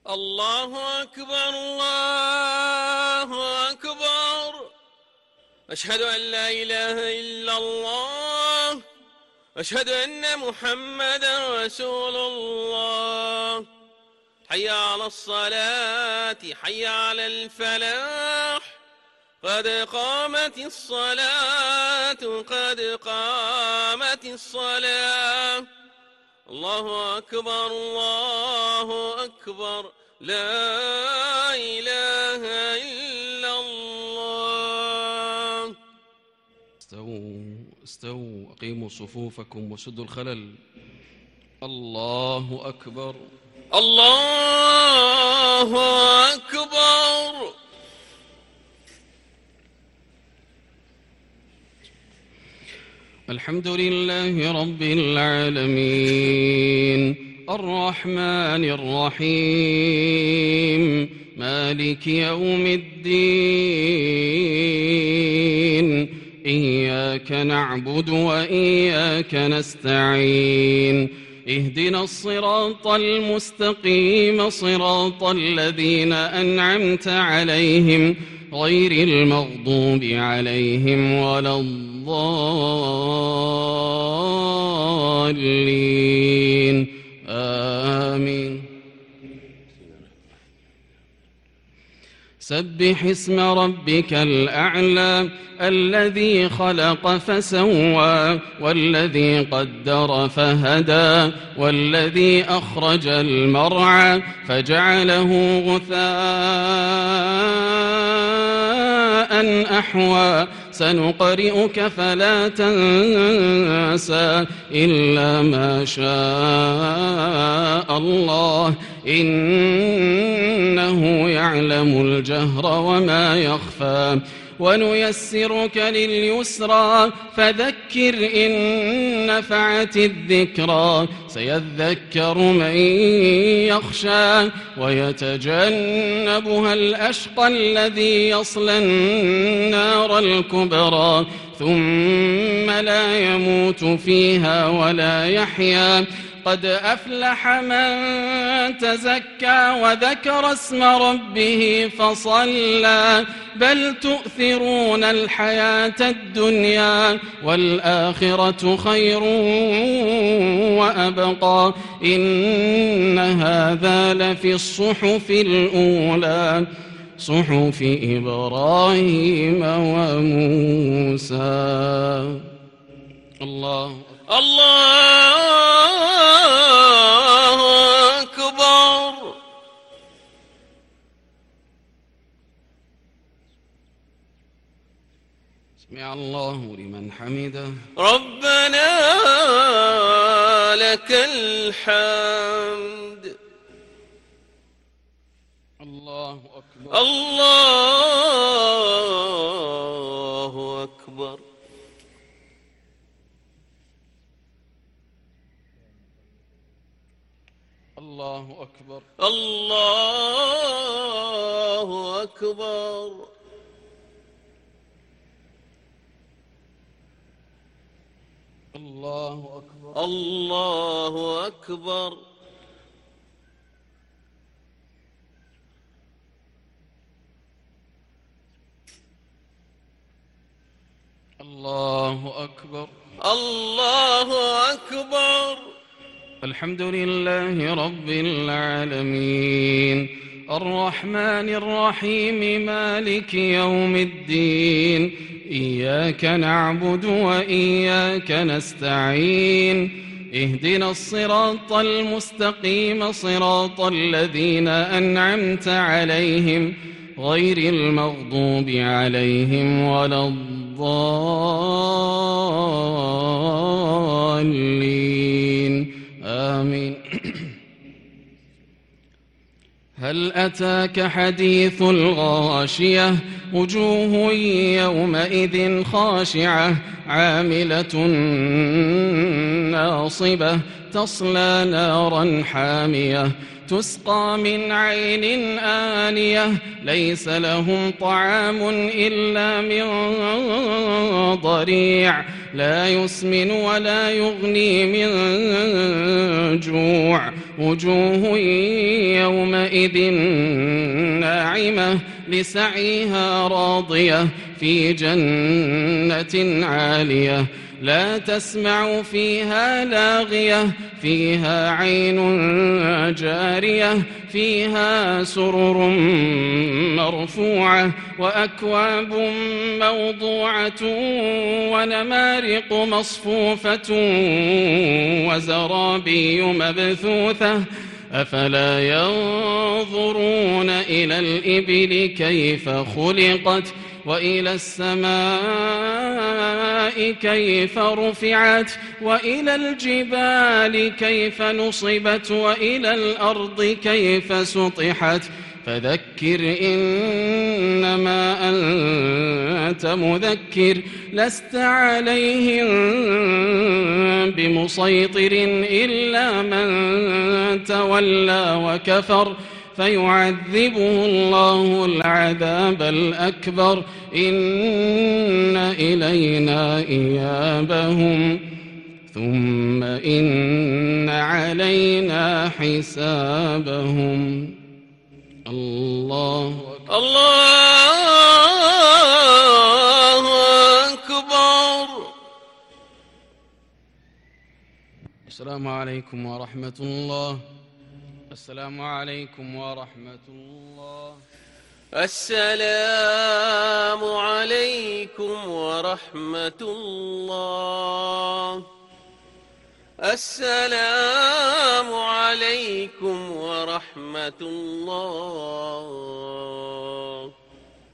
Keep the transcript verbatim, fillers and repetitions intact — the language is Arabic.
الله أكبر الله أكبر. أشهد أن لا إله إلا الله، أشهد أن محمدا رسول الله. حي على الصلاة، حي على الفلاح، قد قامت الصلاة، قد قامت الصلاة. الله أكبر الله أكبر، لا إله إلا الله. استووا استووا أقيموا صفوفكم وسدوا الخلل. الله أكبر الله أكبر. الحمد لله رب العالمين، الرحمن الرحيم، مالك يوم الدين. إياك نعبد وإياك نستعين، اهدنا الصراط المستقيم، صراط الذين أنعمت عليهم غير المغضوب عليهم ولا الضالين. آمين. سبح اسم ربك الأعلى، الذي خلق فسوى، والذي قدر فهدى، والذي أخرج المرعى فجعله غثاء أحوى. سنقرئك فلا تنسى إلا ما شاء الله، إنه يعلم الجهر وما يخفى. ونيسرك لليسرى، فذكر إن نفعت الذكرى. سيذكر من يخشى ويتجنبها الأشقى الذي يصلى النار الكبرى، ثم لا يموت فيها ولا يحيا. قد أفلح من تزكى وذكر اسم ربه فصلى، بل تؤثرون الحياة الدنيا والآخرة خير وأبقى. إن هذا لفي الصحف الأولى، صحف إبراهيم وموسى. الله الله أكبر. سمع الله لمن حمده. ربنا لك الحمد. الله أكبر الله أكبر. الله أكبر الله أكبر. الله أكبر الله أكبر. الله أكبر الله أكبر. الحمد لله رب العالمين، الرحمن الرحيم، مالك يوم الدين. إياك نعبد وإياك نستعين، اهدنا الصراط المستقيم، صراط الذين أنعمت عليهم غير المغضوب عليهم ولا الضالين. آمين. هل أتاك حديث الغاشية؟ وجوه يومئذ خاشعة، عاملة ناصبة، تصلى نارا حامية، تسقى من عين آنية، ليس لهم طعام إلا من ضريع، لا يسمن ولا يغني من جوع، وجوه يومئذ ناعمة لسعيها راضية في جنة عالية لا تسمع فيها لاغية فيها عين جارية فيها سرر مرفوعة وأكواب موضوعة ونمارق مصفوفة وزرابي مبثوثة أفلا ينظرون إلى الإبل كيف خلقت وإلى السماء كيف رفعت وإلى الجبال كيف نصبت وإلى الأرض كيف سطحت فذكر إنما أنت مذكر لست عليهم بمسيطر إلا من تولى وكفر فيعذبه الله العذاب الأكبر إن إلينا إيابهم ثم إن علينا حسابهم. الله الله أكبر. السلام عليكم ورحمة الله. السلام عليكم ورحمة الله. السلام عليكم ورحمة الله. السلام عليكم ورحمة الله.